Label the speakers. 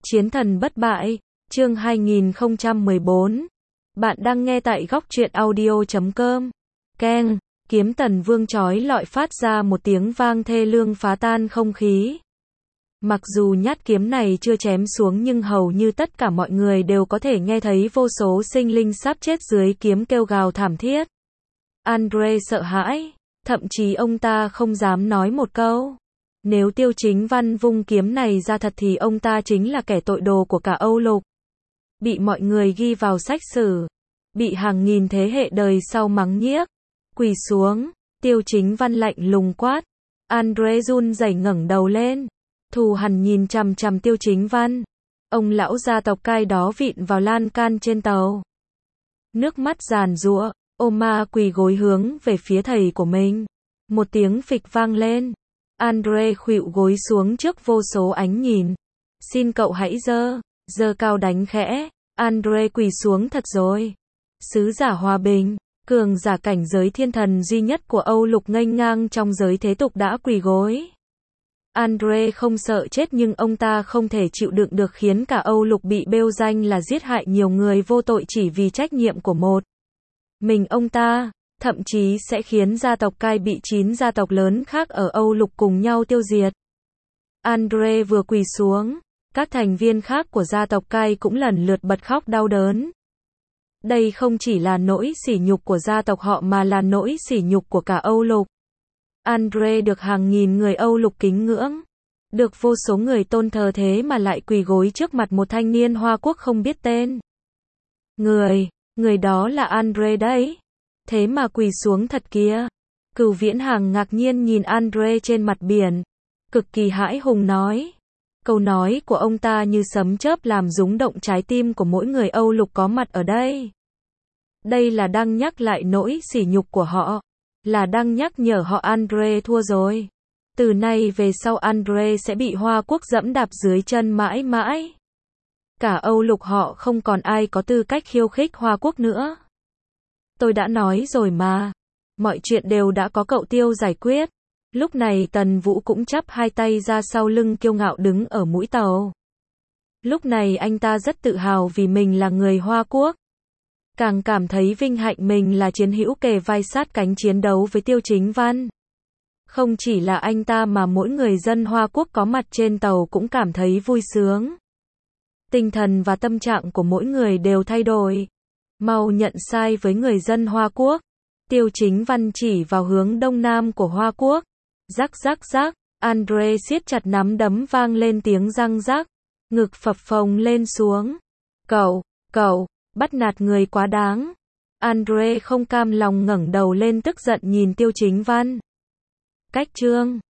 Speaker 1: Chiến thần bất bại, chương 2014. Bạn đang nghe tại góc truyện audio.com. Keng, kiếm Tần Vương chói lọi phát ra một tiếng vang thê lương phá tan không khí. Mặc dù nhát kiếm này chưa chém xuống nhưng hầu như tất cả mọi người đều có thể nghe thấy vô số sinh linh sắp chết dưới kiếm kêu gào thảm thiết. Andre sợ hãi, thậm chí ông ta không dám nói một câu. Nếu Tiêu Chính Văn vung kiếm này ra thật thì ông ta chính là kẻ tội đồ của cả Âu Lục. Bị mọi người ghi vào sách sử. Bị hàng nghìn thế hệ đời sau mắng nhiếc. Quỳ xuống, Tiêu Chính Văn lạnh lùng quát. Andre run rẩy ngẩng đầu lên. Thù hằn nhìn chằm chằm Tiêu Chính Văn. Ông lão gia tộc cai đó vịn vào lan can trên tàu. Nước mắt giàn giụa, Oma quỳ gối hướng về phía thầy của mình. Một tiếng phịch vang lên. Andre khuỵu gối xuống trước vô số ánh nhìn. Xin cậu hãy giơ cao đánh khẽ. Andre quỳ xuống thật rồi. Sứ giả hòa bình, cường giả cảnh giới thiên thần duy nhất của Âu Lục nghênh ngang trong giới thế tục đã quỳ gối. Andre không sợ chết nhưng ông ta không thể chịu đựng được khiến cả Âu Lục bị bêu danh là giết hại nhiều người vô tội chỉ vì trách nhiệm của một mình ông ta. Thậm chí sẽ khiến gia tộc cai bị 9 gia tộc lớn khác ở Âu Lục cùng nhau tiêu diệt. Andre vừa quỳ xuống, các thành viên khác của gia tộc cai cũng lần lượt bật khóc đau đớn. Đây không chỉ là nỗi sỉ nhục của gia tộc họ mà là nỗi sỉ nhục của cả Âu Lục. Andre được hàng nghìn người Âu Lục kính ngưỡng, được vô số người tôn thờ thế mà lại quỳ gối trước mặt một thanh niên Hoa Quốc không biết tên. Người đó là Andre đấy. Thế mà quỳ xuống thật kìa. Cửu Viễn Hàng ngạc nhiên nhìn Andre trên mặt biển. Cực kỳ hãi hùng nói. Câu nói của ông ta như sấm chớp làm rung động trái tim của mỗi người Âu Lục có mặt ở đây. Đây là đang nhắc lại nỗi sỉ nhục của họ. Là đang nhắc nhở họ Andre thua rồi. Từ nay về sau Andre sẽ bị Hoa Quốc dẫm đạp dưới chân mãi mãi. Cả Âu Lục họ không còn ai có tư cách khiêu khích Hoa Quốc nữa. Tôi đã nói rồi mà. Mọi chuyện đều đã có cậu Tiêu giải quyết. Lúc này Tần Vũ cũng chắp hai tay ra sau lưng kiêu ngạo đứng ở mũi tàu. Lúc này anh ta rất tự hào vì mình là người Hoa Quốc. Càng cảm thấy vinh hạnh mình là chiến hữu kề vai sát cánh chiến đấu với Tiêu Chính Văn. Không chỉ là anh ta mà mỗi người dân Hoa Quốc có mặt trên tàu cũng cảm thấy vui sướng. Tinh thần và tâm trạng của mỗi người đều thay đổi. Mau nhận sai với người dân Hoa Quốc. Tiêu Chính Văn chỉ vào hướng đông nam của Hoa Quốc. Rắc rắc rắc, Andre siết chặt nắm đấm vang lên tiếng răng rắc. Ngực phập phồng lên xuống. Cậu, bắt nạt người quá đáng. Andre không cam lòng ngẩng đầu lên tức giận nhìn Tiêu Chính Văn. Cách chương